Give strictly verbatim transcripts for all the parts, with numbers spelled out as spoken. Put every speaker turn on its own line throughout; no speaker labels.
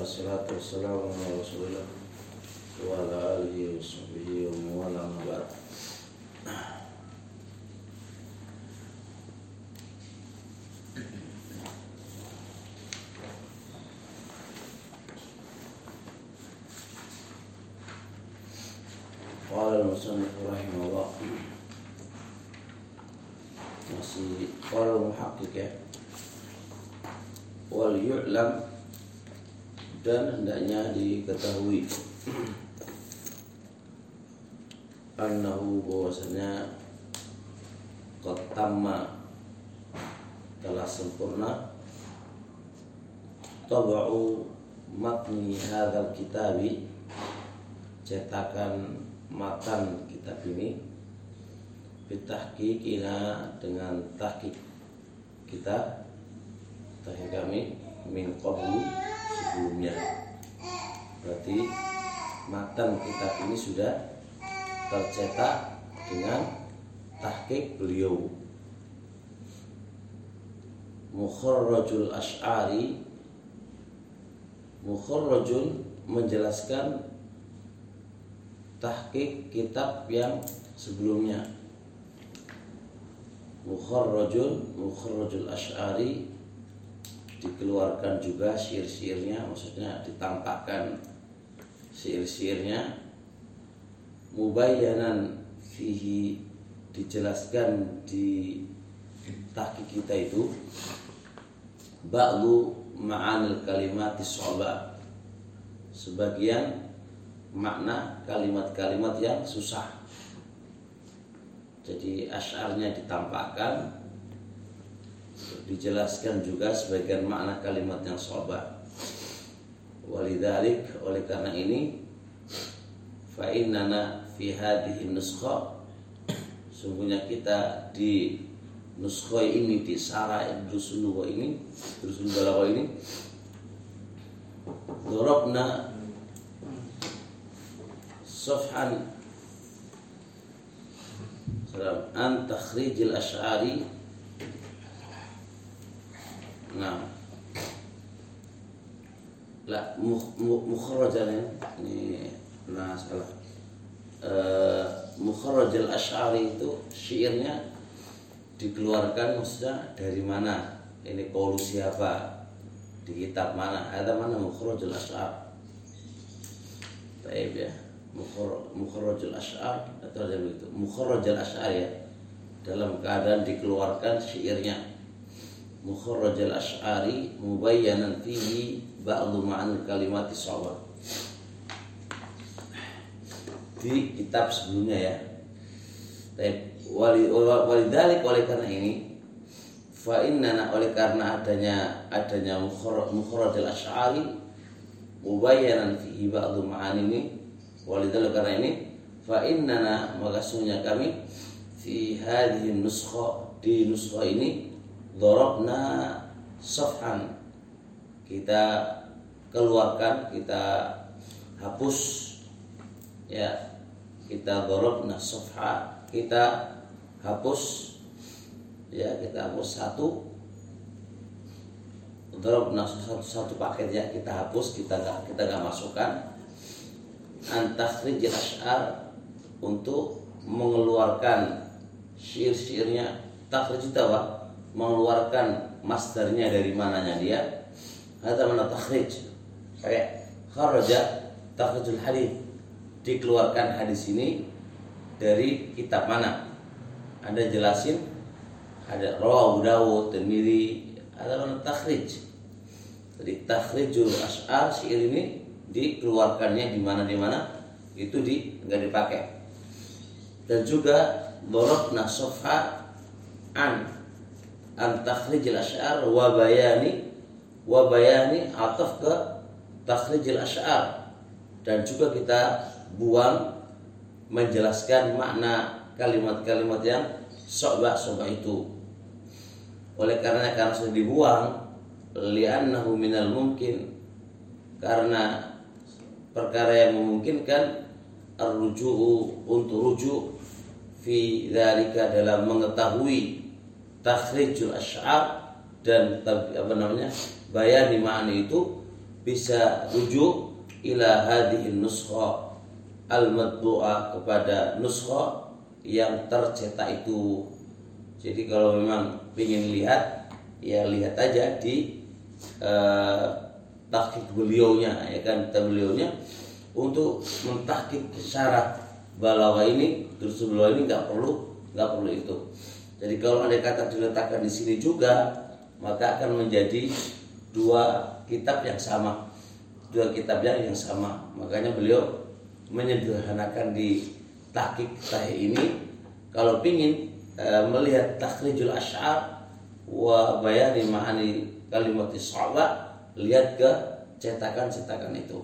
wassalatu wassalamu ala rasulillah wa ala alihi wa sahbihi wa man wala. Qala al-musannif rahimahullah, masih qala al-muhaqqiq ya, wal yu'lam, dan hendaknya diketahui annahu, bahwasanya qad tamma, telah sempurna, tab'u matni hadzal kitabi, cetakan matan kitab ini, bitahqiqina, dengan tahqiq kita, tahqiq kami, min qablu, sebelumnya. Berarti matan kitab ini sudah tercetak dengan tahqiq beliau. Mukharrajul Asy'ari, mukharrajun menjelaskan tahqiq kitab yang sebelumnya. Mukharrajun, mukharrajul Asy'ari, dikeluarkan juga syair-syairnya, maksudnya ditampakkan syair-syairnya. Mubayyanan fihi, dijelaskan di tahqiq kita itu, ba'du ma'anil kalimati shu'ba, sebagian makna kalimat-kalimat yang susah. Jadi asy'arnya ditampakkan, dijelaskan juga sebagian makna kalimat yang shu'ba. Walidzalik, oleh karena ini, fa innana fi hadhihi nuskha, sungguhnya kita di nuskha ini, di Syarah Durusun Lughah ini, Durusun Balaghah ini, darabna safhan salam an takhrijil asy'ari. Nah, la mukharrajan ini, nah salah. Uh, mukharrajul asy'ari itu syairnya dikeluarkan, maksudnya dari mana, ini qaul siapa, di kitab mana, ada mana mukharrajul asy'ar. Baik ya, mukharrajul asy'ar atau ada begitu, mukharrajul asy'ar ya, dalam keadaan dikeluarkan syairnya. Mukharrajul asy'ari mubayyanan fihi ba'dhu ma'anil kalimati shawab, di kitab sebelumnya ya. Walidzalik, oleh karena ini, fa innana, oleh karena adanya adanya mukharrajul asy'ari mubayyanan fihi ba'dhu ma'ani ini, walidzalik, karena ini, fa innana, maka sungguhnya kami, fi hadhihi nuskha, di nuskha ini, darabna safhan, kita keluarkan, kita hapus ya, kita darabna safha, kita hapus ya, kita hapus satu, darabna satu, satu paket ya, kita hapus, kita enggak kita enggak masukkan, an takhrijil asy'ar, untuk mengeluarkan syair-syairnya. Takhrij itu apa? Mengeluarkan masdarnya, dari mananya dia. Hadza mana takhrij, kayak kharaja takhrijul hadits, dikeluarkan hadis ini dari kitab mana? Anda jelasin, ada rawahu Dawud, Tirmidzi, ada mana takhrij. Jadi takhrijul asy'ar, syair ini dikeluarkannya di mana di mana, itu di enggak dipakai. Dan juga darabna safha an an takhrijil asy'ar wa bayani, wa bayani ataf ke takhrijil asy'ar, dan juga kita buang menjelaskan makna kalimat-kalimat yang syu'bah-syu'bah itu. Oleh karena karena sudah dibuang, li'annahu minal mungkin, karena perkara yang memungkinkan, ar-ruju'u, untuk rujuk, fi dzalika, dalam mengetahui takhrijul asy'ar dan apa namanya bayan di makna itu, bisa rujuk ila hadhihi nuskha al-matbu'ah, kepada nuskha yang tercetak itu. Jadi kalau memang ingin lihat, ya lihat aja di eh, tahqiq beliaunya, ya kan, beliaunya untuk mentahqiq syarah Balaghah ini, terus beliau ini nggak perlu nggak perlu itu. Jadi kalau ada kata diletakkan di sini juga, maka akan menjadi dua kitab yang sama, dua kitab yang yang sama. Makanya beliau menyederhanakan di tahqiq sahih ini. Kalau pingin e, melihat takhrijul asy'ar wa bayani ma'ani kalimatis sha'ba, lihat ke cetakan-cetakan itu.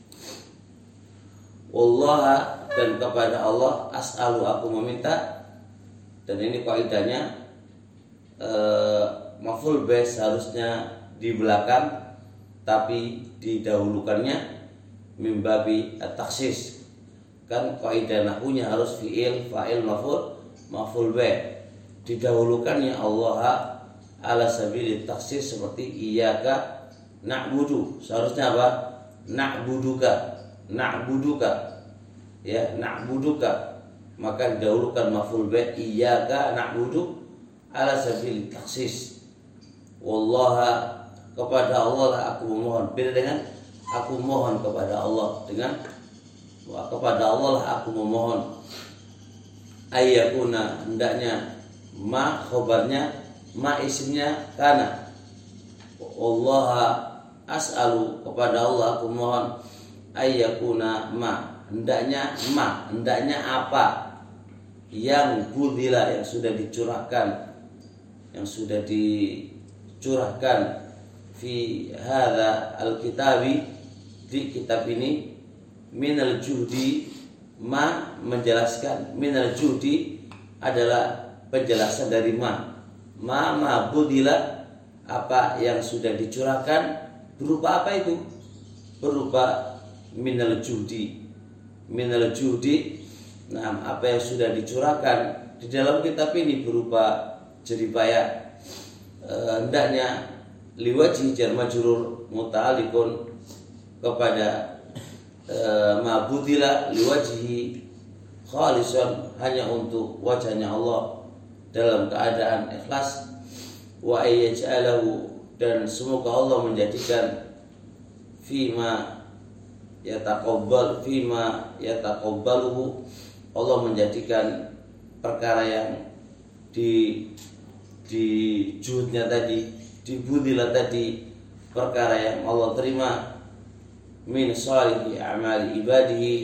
Wallaha, dan kepada Allah as'alu, aku meminta. Dan ini kaidahnya e, maf'ul bih harusnya di belakang, tapi didahulukannya mimbabi at-takhsis. Kan kaidah nahwunya harus fi'il, fa'il, maf'ul, maf'ul bih. Didahulukannya Allah ala sabili takhsis, seperti iyyaka na'budu. Seharusnya apa? Na'buduka, na'buduka, ya, na'buduka. Maka didahulukan maf'ul bih iyyaka na'budu ala sabili takhsis. Wallaha, kepada Allah lah aku memohon. Beda dengan aku mohon kepada Allah, dengan kepada Allah lah aku memohon. Ayyakuna, hendaknya ma khobarnya, ma isimnya kana. Allah as'alu, kepada Allah aku mohon. Ayyakuna ma, hendaknya ma, hendaknya apa yang budila, yang sudah dicurahkan, yang sudah dicurahkan fi hadza al-kitabi, di kitab ini, minal juhdi, ma menjelaskan, minal juhdi adalah penjelasan dari ma, ma ma budila, apa yang sudah dicurahkan, berupa apa itu? Berupa minal juhdi, minal juhdi. Nah, apa yang sudah dicurahkan di dalam kitab ini berupa jeripaya. E, hendaknya liwajhi jar majrur muta'alliqun kepada e, ma'budila liwajhi khalisan, hanya untuk wajahnya Allah dalam keadaan ikhlas. Wa ayyaj'alahu, dan semoga Allah menjadikan fima yataqabbal fima yataqabbaluhu, Allah menjadikan perkara yang di di juhudnya tadi, dibudilah tadi, perkara yang Allah terima, min shalihi a'mali ibadihi,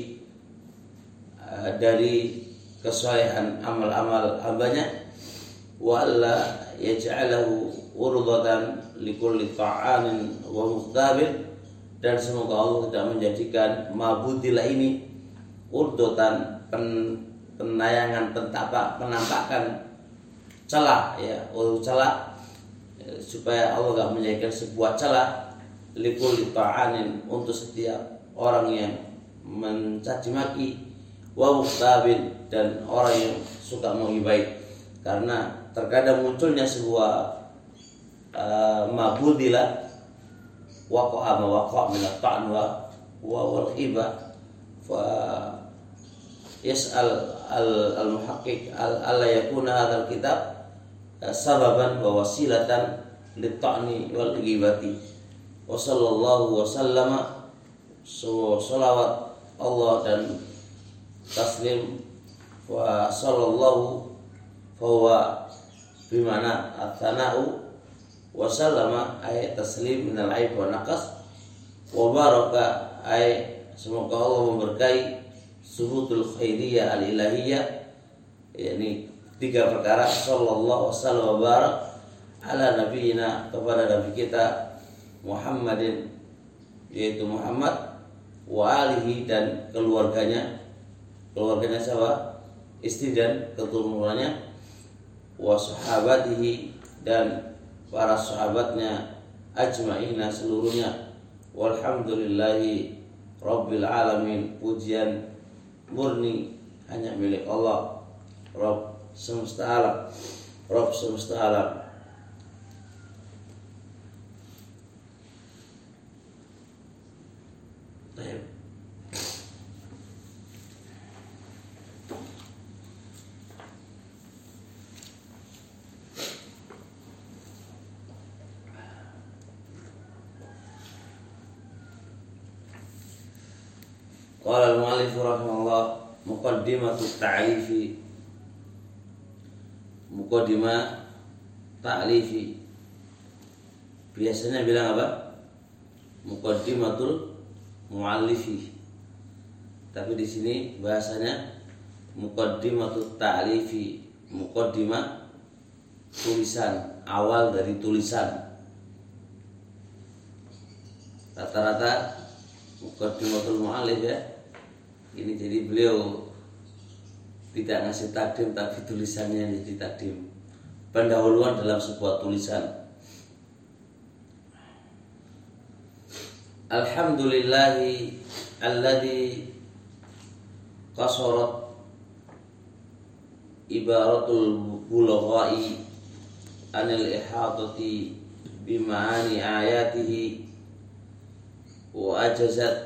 dari kesalehan amal-amal hambanya. Wa alla yaj'alahu urdatan likulli ta'anin wa muqtabil, dan semoga Allah tidak menjadikan ma'budilah ini urdotan, pen, penayangan, pentapa, penampakan celah, ya, ulu celah, supaya Allah tidak menjadikan sebuah celah likulli ta'anin, untuk setiap orang yang mencaci maki, wa muqtabil, dan orang yang suka menggibai. Karena terkadang munculnya sebuah uh, ma'budilah waqa'a ma waqa'a min at-ta'n wa wal ghibah, fa yas'al al-muhaqqiq alla yakuna hadzal kitab sababan wa wasilatan lit-ta'ni wal ghibati. Wa sallallahu wa sallama, salawat Allah dan taslim, wa sallallahu fahuwa bimana at-thana'u, wa sallama ay taslim minal aib wa naqas, wa baraka ay semoga Allah memberkahi subutul khairiyah al-ilahiyah, yakni tiga perkara. Sallallahu wasallam wa barak ala nabiyina, kepada nabi kita Muhammadin, yaitu Muhammad, wa alihi, dan keluarganya. Keluarganya siapa? Istri dan keturunannya. Wa sahabatihi, dan para sahabatnya, ajma'ina, seluruhnya. Walhamdulillahi rabbil alamin, pujian murni hanya milik Allah, Rabb semesta alam, Rabb semesta alam. Qala al-mu'allif rahimahullah muqaddimatut ta'lifi. Muqaddimah ta'lifi. Biasanya bilang apa? Muqaddimatul mu'allifi. Tapi di sini bahasanya muqaddimatut ta'lifi. Muqaddimah tulisan, awal dari tulisan. Rata-rata muqaddimatul mu'allif ya. Ini jadi beliau tidak ngasih takdim tapi tulisannya jadi takdim. Pendahuluan dalam sebuah tulisan. Alhamdulillahi alladzi qasarat ibaratul bulaghai anil ihatati bima'ani ayatihi wa ajazat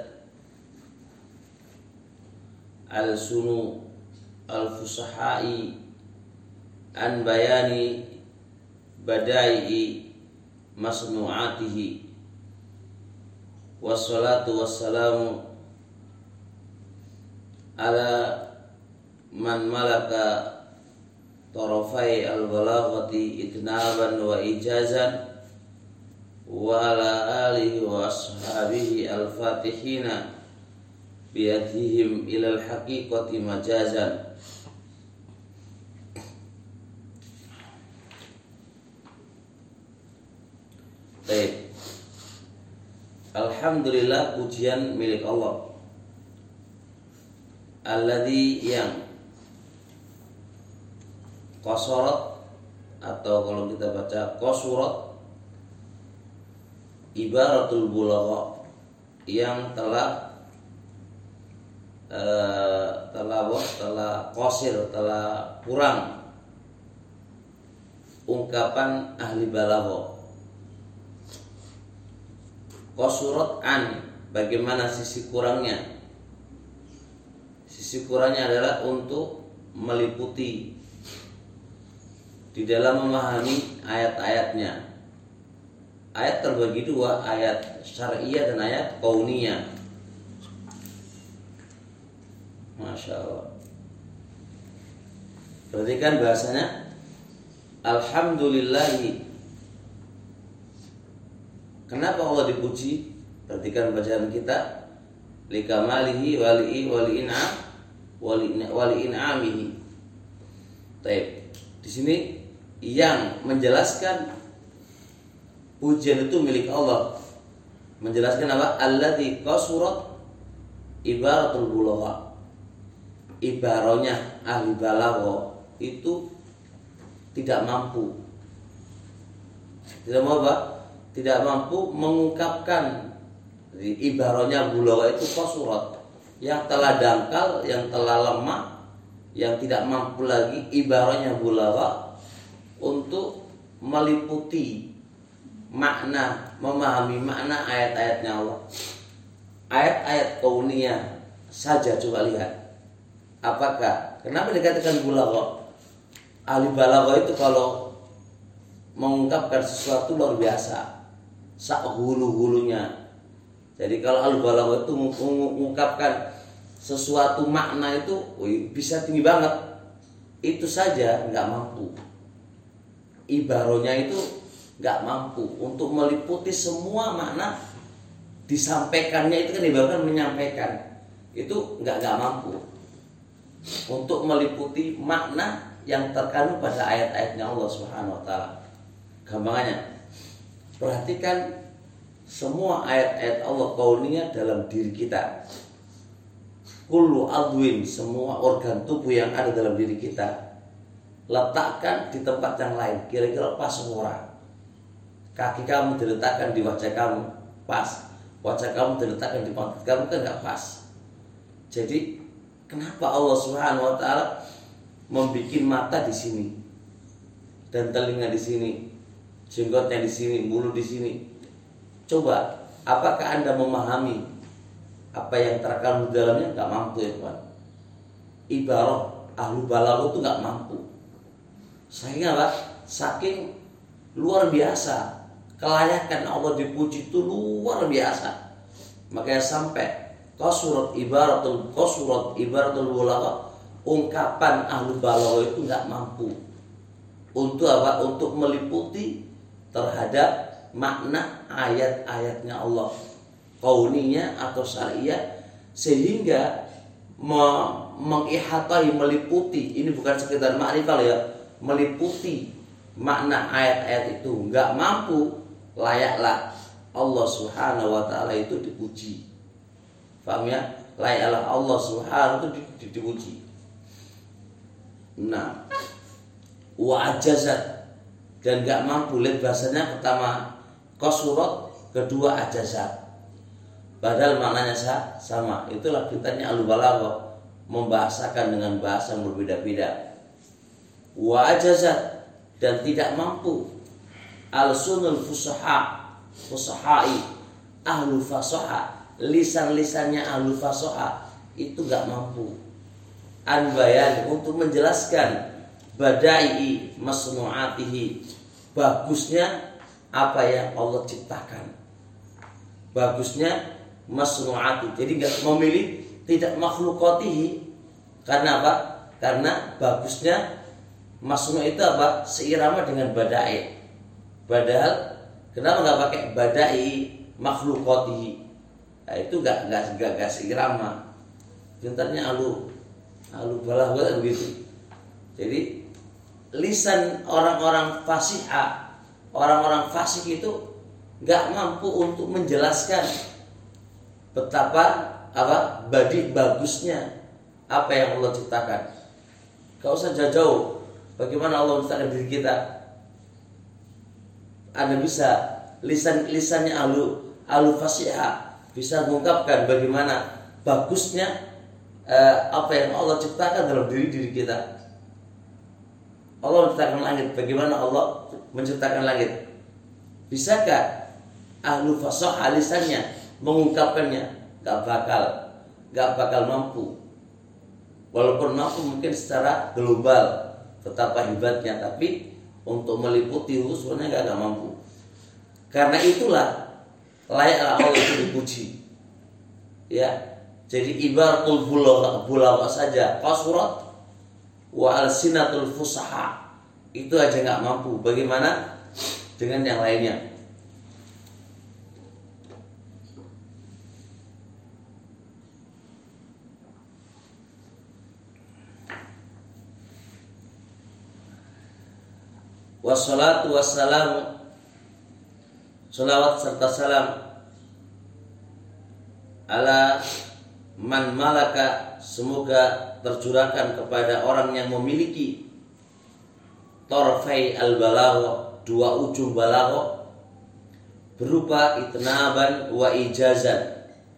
al-sunu al-fusahai an bayani badai masnu'atihi. Wassalatu wassalamu ala man malaka tarafai al-balaghati itnaban wa ijazan wa ala alihi wa ashabihi al-fatihina biyadihim ilal haqiqati majazan. Baik. Alhamdulillah, pujian milik Allah. Alladzi yang qasarat, atau kalau kita baca qasurat, ibaratul bulagha, yang telah Uh, telah telah qasir, telah kurang ungkapan ahli balagha. Qasurat an, bagaimana sisi kurangnya? Sisi kurangnya adalah untuk meliputi di dalam memahami ayat-ayatnya. Ayat terbagi dua, ayat syar'iyah dan ayat kauniyah. Masya Allah. Perhatikan bahasanya, alhamdulillahi. Kenapa Allah dipuji? Perhatikan bacaan kita, likamalihi wali'i wali'in'am wali'in'amihi. Baik. Di sini yang menjelaskan pujian itu milik Allah. Menjelaskan apa? Alladzi qasurat ibaratul bulagha. Ibarohnya ahli balagha itu tidak mampu. Tidak mau apa? Tidak mampu mengungkapkan. Jadi ibarohnya bulagha itu qasurat, yang telah dangkal, yang telah lemah, yang tidak mampu lagi ibarohnya bulagha untuk meliputi makna, memahami makna ayat-ayatnya Allah. Ayat-ayat kauniyah saja, coba lihat. Apakah? Kenapa dikatakan bulagha? Ahli balagha itu kalau mengungkapkan sesuatu luar biasa, sak hulu-hulunya. Jadi kalau ahli balagha itu mengungkapkan sesuatu makna itu, wih, bisa tinggi banget. Itu saja nggak mampu. Ibarohnya itu nggak mampu untuk meliputi semua makna disampaikannya. Itu kan ibaratkan menyampaikan. Itu nggak nggak mampu untuk meliputi makna yang terkandung pada ayat-ayatnya Allah Subhanahu wa taala. Gampangannya, perhatikan semua ayat-ayat Allah kauniyah dalam diri kita. Kullu adwin, semua organ tubuh yang ada dalam diri kita, letakkan di tempat yang lain, kira-kira pas semua. Kaki kamu diletakkan di wajah kamu, pas. Wajah kamu diletakkan di pantat kamu, kan nggak pas. Jadi kenapa Allah Subhanahu wa taala membuat mata di sini dan telinga di sini, jenggotnya di sini, mulut di sini? Coba, apakah Anda memahami apa yang terkandung di dalamnya? Enggak mampu ya, Tuhan. Ibarat ahlu balagha itu enggak mampu. Sehingga apa? Saking luar biasa kelayakan Allah dipuji itu luar biasa. Makanya sampai qasurat ibaratul qasurat ibaratul balagha, ungkapan ahlu balagha itu nggak mampu untuk apa? Untuk meliputi terhadap makna ayat-ayatnya Allah, kauniyah atau syariah, sehingga mengihatai, meliputi, ini bukan sekedar makrifah ya, meliputi makna ayat-ayat itu nggak mampu. Layaklah Allah Subhanahu wa taala itu dipuji. Paham ya? Layaklah Allah Subhanahu itu dipuji. Nah, wa ajazat, dan nggak mampu. Lihat bahasanya, pertama qasurat, kedua ajazat, padahal maknanya sama. Itulah kitanya ahlu balaghah, membahasakan dengan bahasa yang berbeda-beda. Wa ajazat, dan tidak mampu. Al-sunul fusaha, fusahai, ahlu fasaha, lisan-lisannya ahlu fasaha itu gak mampu an bayan, untuk menjelaskan badai masnu'atihi, bagusnya apa yang Allah ciptakan, bagusnya masnu'ati. Jadi gak memilih tidak makhlukatihi. Karena apa? Karena bagusnya masnu' itu apa? Seirama dengan badai. Padahal kenapa nggak pakai badai makhlukatihi? Nah, itu nggak nggak nggak nggak seirama. Pintarnya alu alu balaghah begitu. Jadi lisan orang-orang fasiha, orang-orang fasik itu nggak mampu untuk menjelaskan betapa apa badi bagusnya apa yang Allah ciptakan. Gak usah jauh-jauh bagaimana Allah menciptakan diri kita. Anda bisa lisan-lisannya ahlu ahlu fasiha bisa mengungkapkan bagaimana bagusnya eh, apa yang Allah ciptakan dalam diri diri kita. Allah menciptakan langit, bagaimana Allah menciptakan langit? Bisakah ahlu fasiha lisannya mengungkapkannya? Gak bakal, gak bakal mampu. Walaupun mampu mungkin secara global betapa hebatnya, tapi untuk meliputi usulnya gak, gak mampu. Karena itulah layaklah Allah itu dipuji. Ya, jadi ibaratul bulagha saja, qasurat wa alsinatul fusaha itu aja gak mampu. Bagaimana dengan yang lainnya? Wassalatu wassalamu, salawat serta salam, ala man malaka, semoga tercurahkan kepada orang yang memiliki torfai al-balagha, dua ujung balagha, berupa itnaban wa ijazan.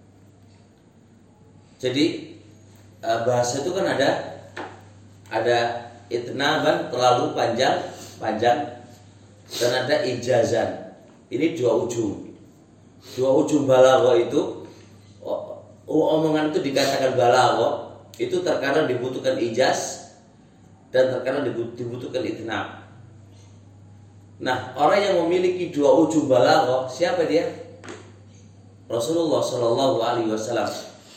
Jadi bahasa itu kan ada ada itnaban, terlalu panjang panjang, dan ada ijazan. Ini dua ujung. Dua ujung balagha itu, omongan itu dikatakan balagha, itu terkadang dibutuhkan ijaz dan terkadang dibutuhkan itnab. Nah, orang yang memiliki dua ujung balagha, siapa dia? Rasulullah Shallallahu Alaihi Wasallam.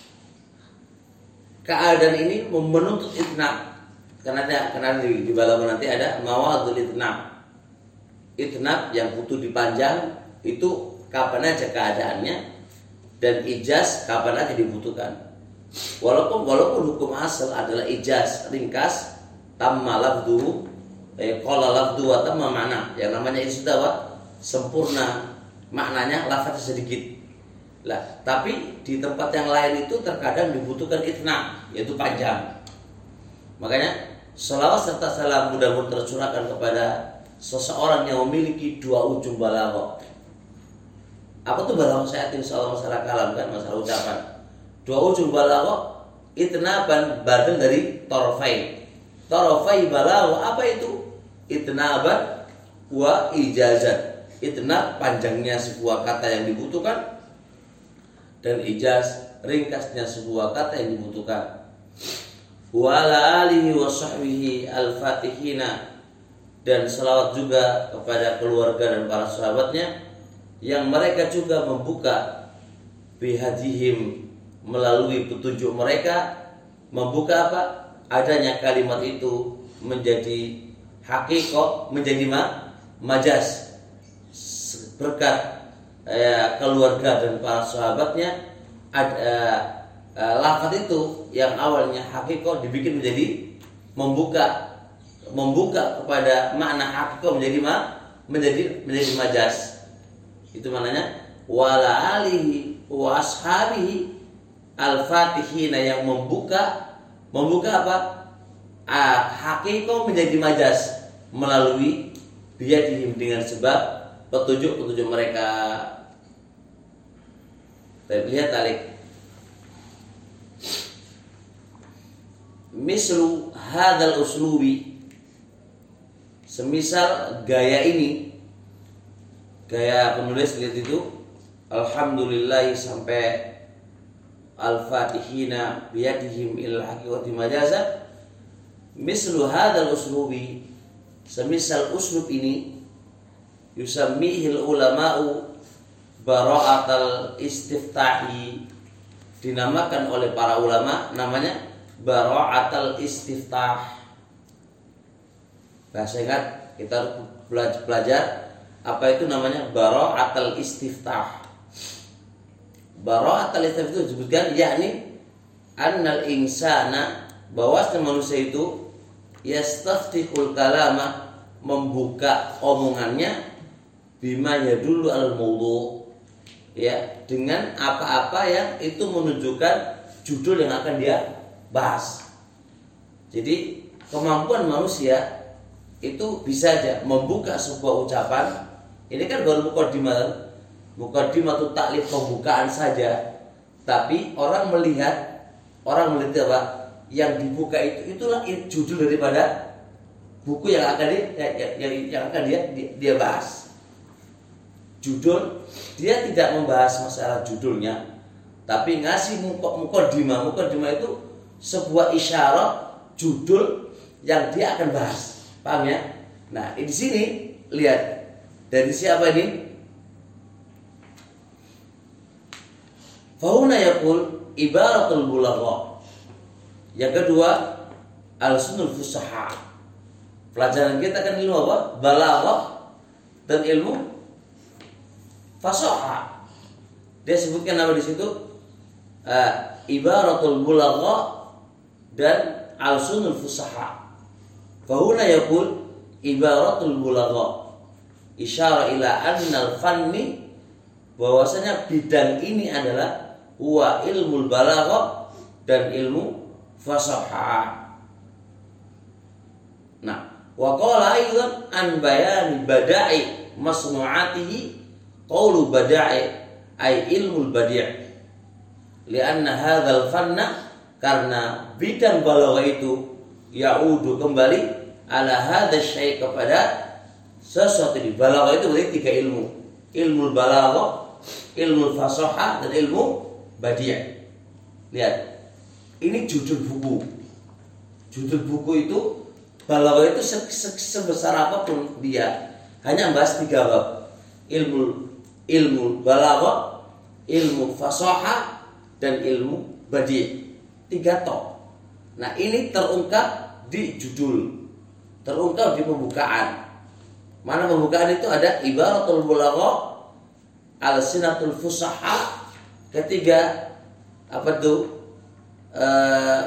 Keadaan ini menuntut itnab. Karena ada, karena di, di balagha nanti ada mawadul itnab. Itnab yang butuh dipanjang itu kapan aja keadaannya, dan ijaz kapan aja dibutuhkan. Walaupun walaupun hukum asal adalah ijaz ringkas, tamma lafduhu, eh, qala lafdu wa tamma makna. Yang namanya itu sudah apa? Sempurna maknanya, lafaz sedikit. Lah, tapi di tempat yang lain itu terkadang dibutuhkan itnab, yaitu panjang. Makanya salawat serta salam mudah-mudahan tercurahkan kepada seseorang yang memiliki dua ujung balagha. Apa tuh balagha? Saya insyaallah masalah kalam kan, masalah ucapan. Dua ujung balagha itnaban badal dari torfai. Torfai balagha apa itu? Itnaban wa ijazat. Itnab panjangnya sebuah kata yang dibutuhkan, dan ijaz ringkasnya sebuah kata yang dibutuhkan. Wa ala alihi wa sahbihi al-fatihina, dan selawat juga kepada keluarga dan para sahabatnya yang mereka juga membuka bihadihim melalui petunjuk mereka membuka apa? Adanya kalimat itu menjadi hakikat, menjadi ma, majas berkat eh, keluarga dan para sahabatnya. Ada eh, eh, lafaz itu yang awalnya hakikat dibikin menjadi membuka membuka kepada makna hakikat menjadi ma, menjadi menjadi majas. Itu maknanya wala alihi wa ashabihi al-fatihina, yang membuka membuka apa? Ah, hakikat menjadi majas melalui biadihim, dengan sebab petunjuk-petunjuk mereka. Kita lihat tarik. Mislu hadzal uslubi, semisal gaya ini, gaya penulis lihat itu, alhamdulillah sampai al-fatihina biyadihim ilal haqiqati majazan. Mislu hadzal uslubi, semisal uslub ini, yusammihil ulama'u bara'atal istiftahi, dinamakan oleh para ulama namanya bara'atal istiftah. Bahasa ingat, kita belajar apa itu namanya bara'atal istiftah. Bara'atal istiftah itu disebutkan yakni annal insana, bahwasanya manusia itu yastaftihul kalama, membuka omongannya, bima yadullu al mawdu', ya, dengan apa-apa yang itu menunjukkan judul yang akan dia bahas. Jadi kemampuan manusia itu bisa aja membuka sebuah ucapan. Ini kan baru mukaddimah, mukaddimah itu taklif, pembukaan saja. Tapi orang melihat, orang melihat apa? Yang dibuka itu itulah judul daripada buku yang akan dia, yang, yang, yang akan dia dia bahas. Judul, dia tidak membahas masalah judulnya, tapi ngasih mukaddimah. Mukaddimah itu sebuah isyarat judul yang dia akan bahas. Paham ya? Nah, di sini lihat dari siapa ini? Fauna yaqul ibaratul bulagha. Yang kedua, al-sunul fusaha. Pelajaran kita kan ilmu apa? Balaghah dan ilmu fasaha. Dia sebutkan apa di situ? Uh, ibaratul bulagha dan al-sunul fusaha. Fahuna yaqul ibaratul bulagha, isyara ila annal fanni, bahwasanya bidang ini adalah huwa ilmul balagha dan ilmu fasaha. Nah, wa qala aidan an bayani bada'i masnu'atihi qawlu bada'i ay ilmul badi', lianna hadzal fanna, karena bidang balagha itu yaudu kembali ala hadzal syai', kepada sesuatu. Di balagha itu berarti tiga ilmu: ilmu balagha, ilmu fasaha, dan ilmu badi'. Lihat, ini judul buku. Judul buku itu balagha itu sebesar apapun dia hanya membahas tiga bab: ilmu ilmu balagha, ilmu fasaha, dan ilmu badi'. Tiga top. Nah, ini terungkap di judul, terungkap di pembukaan. Mana pembukaan itu ada ibaratul bulagha, al-sinatul fusaha. Ketiga apa tuh? Uh,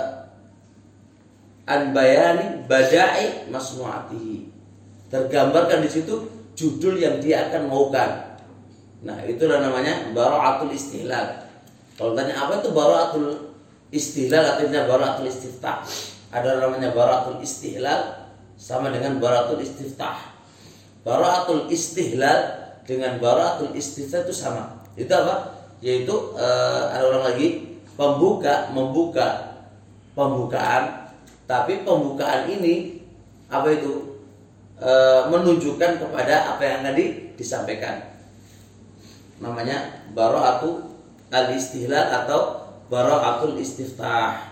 an bayani bada'i masnu'atihi. Tergambarkan di situ judul yang dia akan maukan. Nah, itulah namanya bara'atul istihlal. Kalau tanya apa itu bara'atul istihlal, artinya bara'atul istiftah. Ada namanya bara'atul istihlal sama dengan bara'atul istiftah. Bara'atul istihlal dengan bara'atul istiftah itu sama. Itu apa? Yaitu uh, ada orang lagi pembuka, membuka pembukaan, tapi pembukaan ini apa itu? Uh, menunjukkan kepada apa yang tadi disampaikan. Namanya bara'atul al-istihlal atau bara'atul istiftah.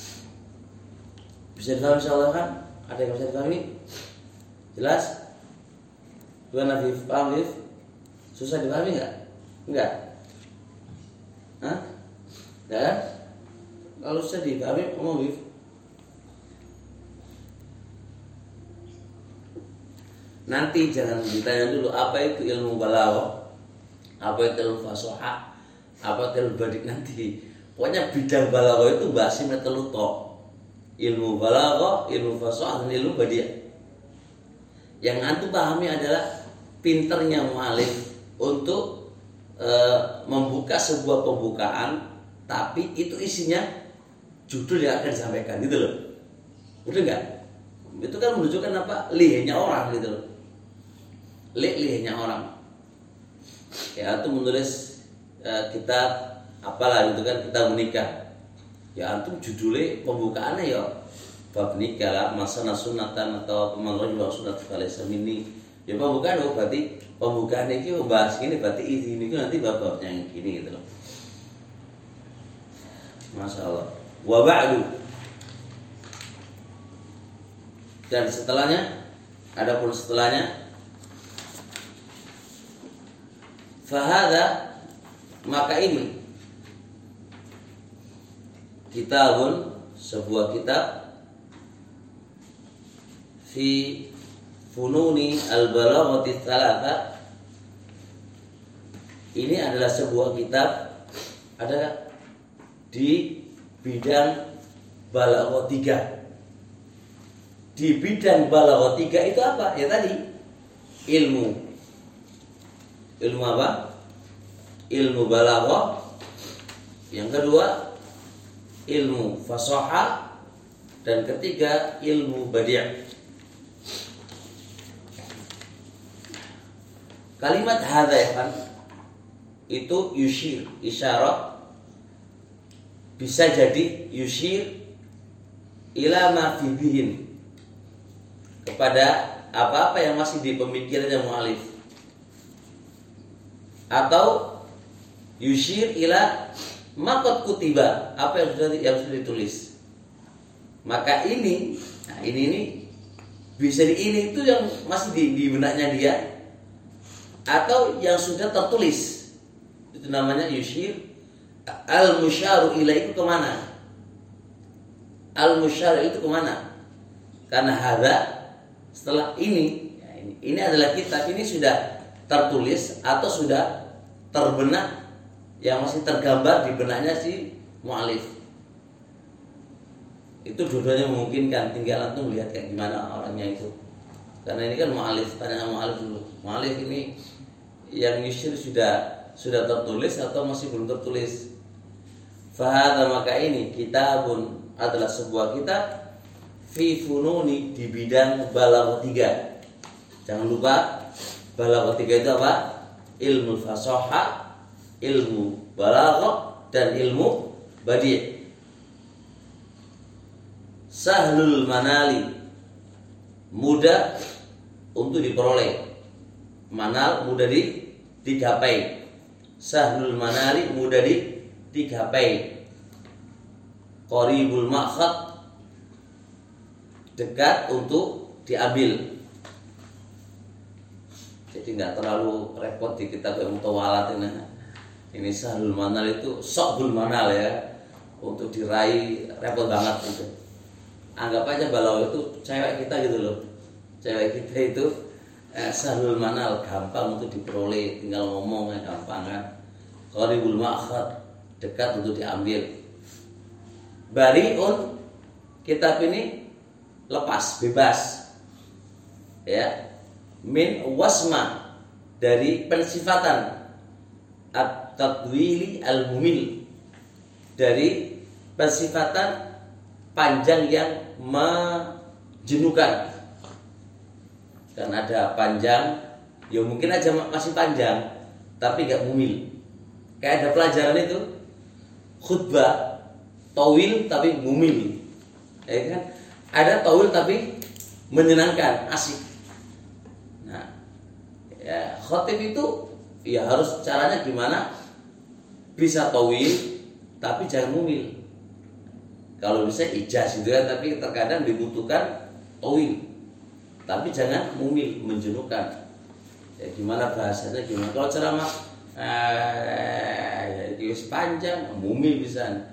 Bisa difahami insyaallah kan? Ada yang bisa difahami? Jelas? Gimana Vif? Paham Vif? Susah difahami enggak? Enggak? Hah? Enggak kan? kalau saya dipahami Om Wif. Nanti jangan ditanya dulu apa itu ilmu balaghah, apa itu ilmu fasoha, apa itu ilmu badik nanti. Pokoknya bidang balaghah itu bahasnya telu tok. Ilmu balaghah, ilmu fasoha, dan ilmu badiah. Yang antum pahami adalah pinternya mu'alif untuk e, membuka sebuah pembukaan, tapi itu isinya judul yang akan disampaikan gitu loh. Betul nggak? Itu kan menunjukkan apa? Lihnya orang gitu loh. Lih-lihnya orang. Ya, antum menulis e, kitab apalah gitu kan, kita menikah. Ya antum judulnya pembukaannya ya bab nikah lah, masana sunatan atau pemanggil bahwa sunat falasam ini. Ya pembukaan oh berarti pembukaan ini membahas ini berarti ini itu nanti bab-babnya yang gini gitu loh. Masya Allah. Wa ba'du. Dan setelahnya, adapun setelahnya, fahada, maka ini kitabun, sebuah kitab fi fununi al-balaghati tsalatsa. Ini adalah sebuah kitab ada di bidang balaghah tiga. Di bidang balaghah tiga itu apa? Ya tadi ilmu. Ilmu apa? Ilmu balaghah. Yang kedua ilmu fasaha, dan ketiga ilmu badi'. Kalimat hadza ya kan itu yushir, isyarat, bisa jadi yushir ila ma fi bihin, kepada apa-apa yang masih di pemikirannya mu'alif, atau yushir ila maqad kutiba, apa yang sudah yang sudah ditulis. Maka ini, nah ini ini bisa di ini itu yang masih di, di benaknya dia, atau yang sudah tertulis. Itu namanya yushir. Al-musyaru ilaih itu kemana? Al-musyaru itu kemana? Karena hadza setelah ini, ya ini, ini adalah kitab, ini sudah tertulis atau sudah terbenak, yang masih tergambar di benaknya si mu'alif. Itu dua-duanya memungkinkan, tinggal antum lihat kayak gimana orangnya itu. Karena ini kan mu'alif, tanya mu'alif dulu. Mu'alif ini yang yushir sudah sudah tertulis atau masih belum tertulis. Fahadha, maka ini kitabun adalah sebuah kitab fi fununi, di bidang balaghah tiga. Jangan lupa balaghah tiga itu apa? Ilmu fasaha, ilmu balaghah, dan ilmu badi'. Sahlul manali, mudah untuk diperoleh. Manal mudah di digapai. Sahlul manali mudah di digapai. Qaribul ma'khad, dekat untuk diambil. Jadi nggak terlalu repot di kitab Mutawalat ini. Ini sahlul manal itu sokbul manal ya, untuk diraih repot banget gitu. Anggap aja balaghah itu cewek kita gitu loh. Cewek kita itu eh, sahlul manal, gampang untuk diperoleh, tinggal ngomong ya gampang kan. Qaribul ma'khad, dekat untuk diambil. Bari'un, kitab ini lepas, bebas. Ya. Min wasma, dari pensifatan. At-tadwili al-mumil, dari pensifatan panjang yang menjenuhkan. Dan ada panjang, ya mungkin aja masih panjang, tapi gak mumil. Kayak ada pelajaran itu, khutbah tawil tapi mumil, ya kan? Ada tawil tapi menyenangkan, asik. Nah, ya khotib itu ya harus caranya gimana? Bisa tawil tapi jangan mumil. Kalau bisa ijaz gitu ya, tapi terkadang dibutuhkan tawil, tapi jangan mumil, menjenuhkan. Ya gimana bahasanya gimana? Kalau ceramah eh, panjang, mumil bisa.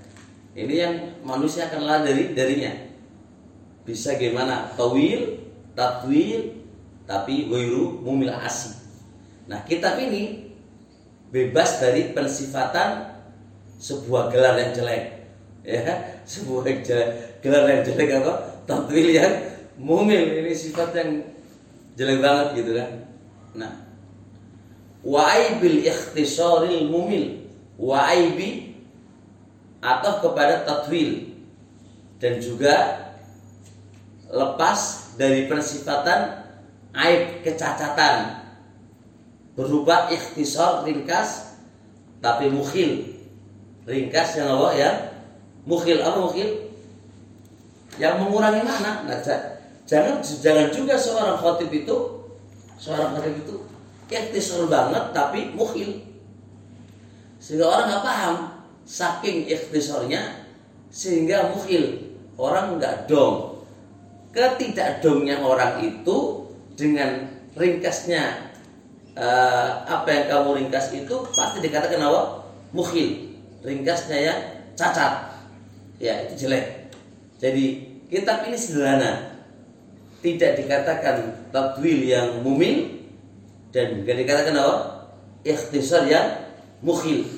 Ini yang manusia akan lari dari darinya. Bisa gimana? Tawil, tatwil, tapi ghairu mumil asi. Nah, kitab ini bebas dari pensifatan sebuah gelar yang jelek. Ya, sebuah gelar yang jelek apa? Tatwil yang mumil. Ini sifat yang jelek banget gitu kan. Nah, wa aibil ikhtisaril mumil, wa aibi atau kepada tatwil, dan juga lepas dari persifatan aib, kecacatan, berupa ikhtisar, ringkas, tapi mukhil. Ringkas yang apa ya? Mukhil. Apa mukhil? Yang mengurangi makna. Nah, jangan jangan juga seorang khatib itu seorang khatib itu ikhtisar banget tapi mukhil, sehingga orang nggak paham. Saking ikhtisarnya sehingga mukhil, orang nggak dong. Ketidakdongnya orang itu dengan ringkasnya, uh, apa yang kamu ringkas itu pasti dikatakan apa? Mukhil. Ringkasnya ya cacat, ya itu jelek. Jadi kitab ini sederhana, tidak dikatakan tatwil yang mumil, dan juga dikatakan apa? Ikhtisar yang mukhil.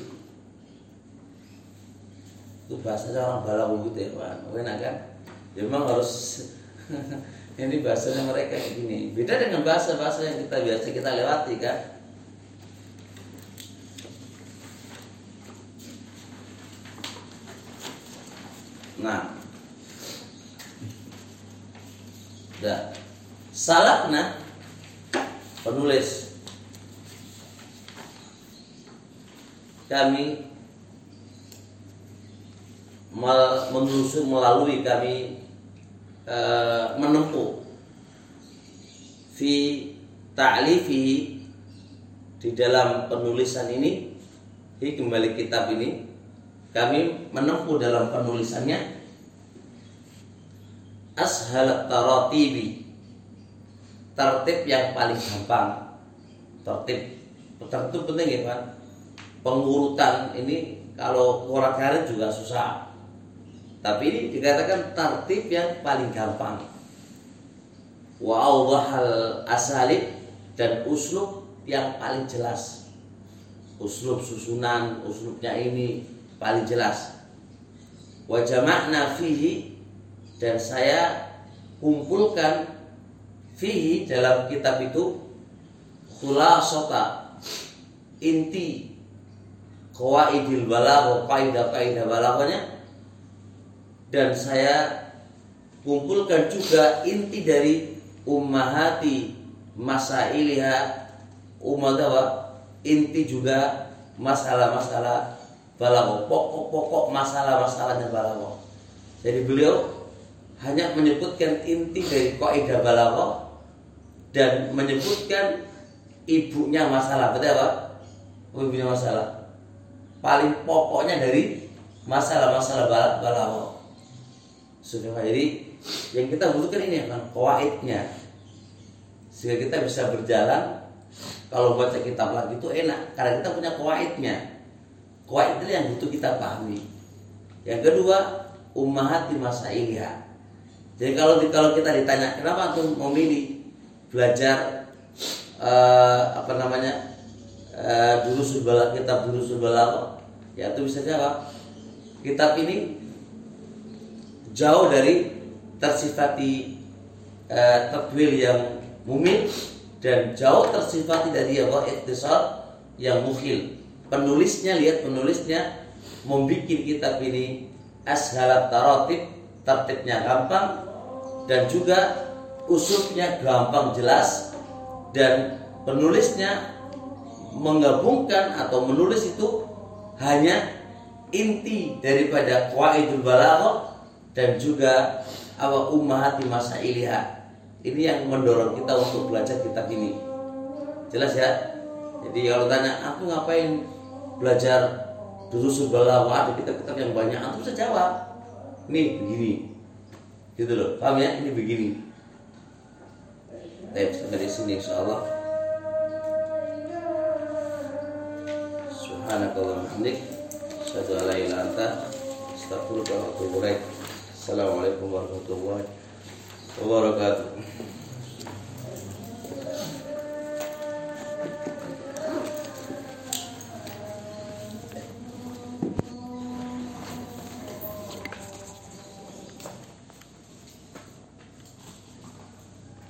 Itu bahasanya orang Balawu gitu ya, Pak. Enak kan? Ya memang harus ini bahasanya mereka kayak gini. Beda dengan bahasa-bahasa yang kita biasa kita lewati kan. Nah, dah salakna penulis kami menelusuri melalui kami e, menempuh fi ta'lifi, di dalam penulisan ini, di kembali kitab ini kami menempuh dalam penulisannya ashalat taratibi, tertib yang paling gampang. Tertib, tertib penting ya Pak. Pengurutan ini kalau korak karet juga susah. Tapi ini dikatakan tertib yang paling gampang. Wa awdahal asalib, dan uslub yang paling jelas. Uslub susunan, uslubnya ini paling jelas. Wa jama'na fihi, dan saya kumpulkan fihi dalam kitab itu khulasata, inti qawaidil balaghah, kaidah-kaidah balaghahnya, dan saya kumpulkan juga inti dari ummahati masailiha, umadawa, inti juga masalah-masalah balaghah, pokok-pokok masalah-masalahnya balaghah. Jadi beliau hanya menyebutkan inti dari kaidah balaghah dan menyebutkan ibunya masalah. Betul apa? Ibunya masalah. Paling pokoknya dari masalah-masalah balaghah. Sudah, jadi yang kita butuhkan ini kan qawaidnya, sehingga kita bisa berjalan. Kalau baca kitab lagi itu enak karena kita punya qawaidnya. Qawaid itu yang butuh kita pahami. Yang kedua, ummahati masailiha. Jadi kalau kalau kita ditanya kenapa antum memilih belajar uh, apa namanya uh, durusul balaghah, kitab durusul balaghah, ya itu bisa jawab. Kitab ini jauh dari tersifati uh, tatwil yang mumil, dan jauh tersifati dari apa? Ikhtisar yang mukhil. Penulisnya, lihat penulisnya membuat kitab ini ashalat taratib, tertibnya gampang, dan juga usulnya gampang jelas, dan penulisnya menggabungkan atau menulis itu hanya inti daripada qawaidul balaghah dan juga apa ummahati masailiha. Ini yang mendorong kita untuk belajar kitab ini. Jelas ya? Jadi kalau tanya aku ngapain belajar durusul balaghah, ada kitab-kitab yang banyak, aku bisa jawab. Ini begini. Gitu loh. Paham ya? Ini begini. Baik, sampai di sini insyaallah. Subhanakallahumma wa bihamdik, asyhadu an la ilaha illa anta, astaghfiruka wa atubu ilaik. Assalamualaikum warahmatullahi wabarakatuh.